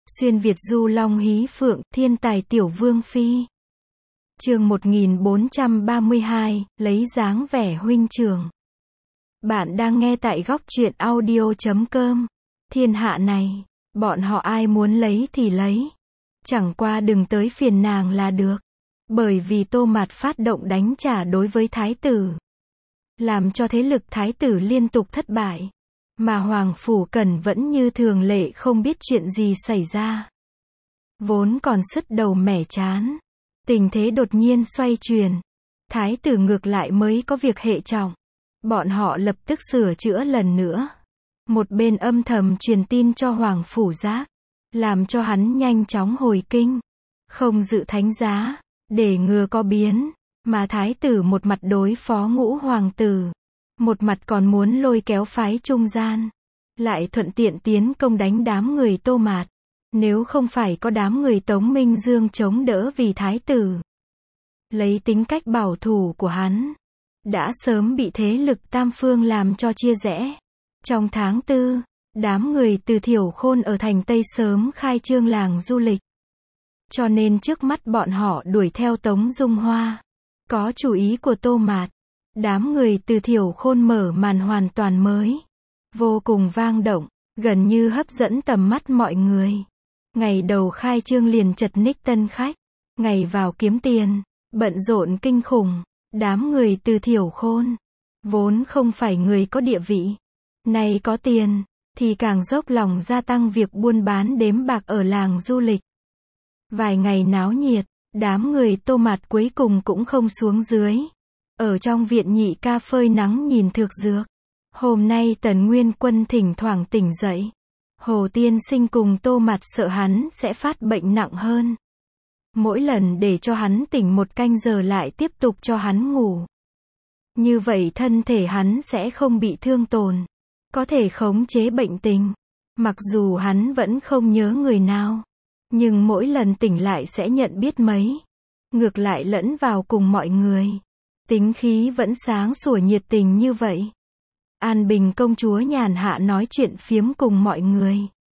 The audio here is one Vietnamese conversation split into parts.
Xuyên Việt du long hí phượng, thiên tài tiểu vương phi. Chương 1432, lấy dáng vẻ huynh trưởng. Bạn đang nghe tại góc truyện audio.com. Thiên hạ này, bọn họ ai muốn lấy thì lấy. Chẳng qua đừng tới phiền nàng là được. Bởi vì Tô Mạt phát động đánh trả đối với thái tử, làm cho thế lực thái tử liên tục thất bại. Mà Hoàng Phủ Cẩn vẫn như thường lệ không biết chuyện gì xảy ra. Vốn còn sứt đầu mẻ chán, tình thế đột nhiên xoay chuyển. Thái tử ngược lại mới có việc hệ trọng. Bọn họ lập tức sửa chữa lần nữa. Một bên âm thầm truyền tin cho Hoàng Phủ Giác, làm cho hắn nhanh chóng hồi kinh, không dự thánh giá, để ngừa có biến. Mà thái tử một mặt đối phó ngũ hoàng tử, một mặt còn muốn lôi kéo phái trung gian, lại thuận tiện tiến công đánh đám người Tô Mạt. Nếu không phải có đám người Tống Minh Dương chống đỡ vì thái tử, lấy tính cách bảo thủ của hắn, đã sớm bị thế lực tam phương làm cho chia rẽ. Trong tháng 4, đám người từ Thiểu Khôn ở thành Tây sớm khai trương làng du lịch. Cho nên trước mắt bọn họ đuổi theo Tống Dung Hoa. Có chủ ý của Tô Mạt, đám người từ Thiểu Khôn mở màn hoàn toàn mới, vô cùng vang động, gần như hấp dẫn tầm mắt mọi người. Ngày đầu khai trương liền chật ních tân khách, ngày vào kiếm tiền, bận rộn kinh khủng. Đám người từ Thiểu Khôn, vốn không phải người có địa vị, nay có tiền, thì càng dốc lòng gia tăng việc buôn bán đếm bạc ở làng du lịch. Vài ngày náo nhiệt, đám người Tô Mạt cuối cùng cũng không xuống dưới. Ở trong viện nhị ca phơi nắng nhìn thực dược. Hôm nay Tần Nguyên Quân thỉnh thoảng tỉnh dậy. Hồ Tiên Sinh cùng Tô Mạt sợ hắn sẽ phát bệnh nặng hơn. Mỗi lần để cho hắn tỉnh một canh giờ lại tiếp tục cho hắn ngủ. Như vậy thân thể hắn sẽ không bị thương tổn, có thể khống chế bệnh tình. Mặc dù hắn vẫn không nhớ người nào, nhưng mỗi lần tỉnh lại sẽ nhận biết mấy. Ngược lại lẫn vào cùng mọi người. Tính khí vẫn sáng sủa nhiệt tình như vậy. An Bình công chúa nhàn hạ nói chuyện phiếm cùng mọi người.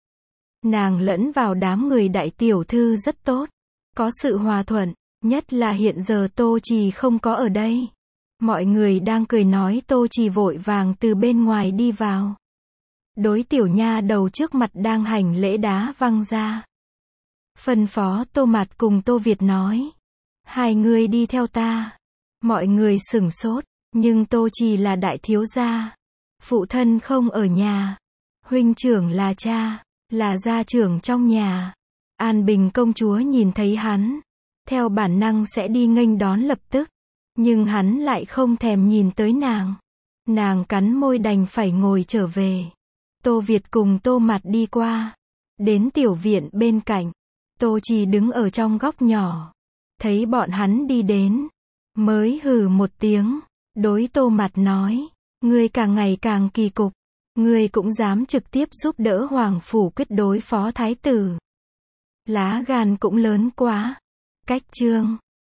Nàng lẫn vào đám người đại tiểu thư rất tốt, có sự hòa thuận, nhất là hiện giờ Tô Trì không có ở đây. Mọi người đang cười nói Tô Trì vội vàng từ bên ngoài đi vào. Đối tiểu nha đầu trước mặt đang hành lễ đá văng ra. Phân phó Tô Mạt cùng Tô Việt nói, hai người đi theo ta. Mọi người sửng sốt, nhưng Tô Trì là đại thiếu gia, phụ thân không ở nhà, huynh trưởng là cha, là gia trưởng trong nhà. An Bình công chúa nhìn thấy hắn, theo bản năng sẽ đi nghênh đón lập tức, nhưng hắn lại không thèm nhìn tới nàng. Nàng cắn môi đành phải ngồi trở về. Tô Việt cùng Tô Mạt đi qua, đến tiểu viện bên cạnh. Tô Trì đứng ở trong góc nhỏ, thấy bọn hắn đi đến, mới hừ một tiếng, đối Tô Mạt nói, ngươi càng ngày càng kỳ cục, ngươi cũng dám trực tiếp giúp đỡ Hoàng Phủ quyết đối phó thái tử. Lá gan cũng lớn quá. Cách chương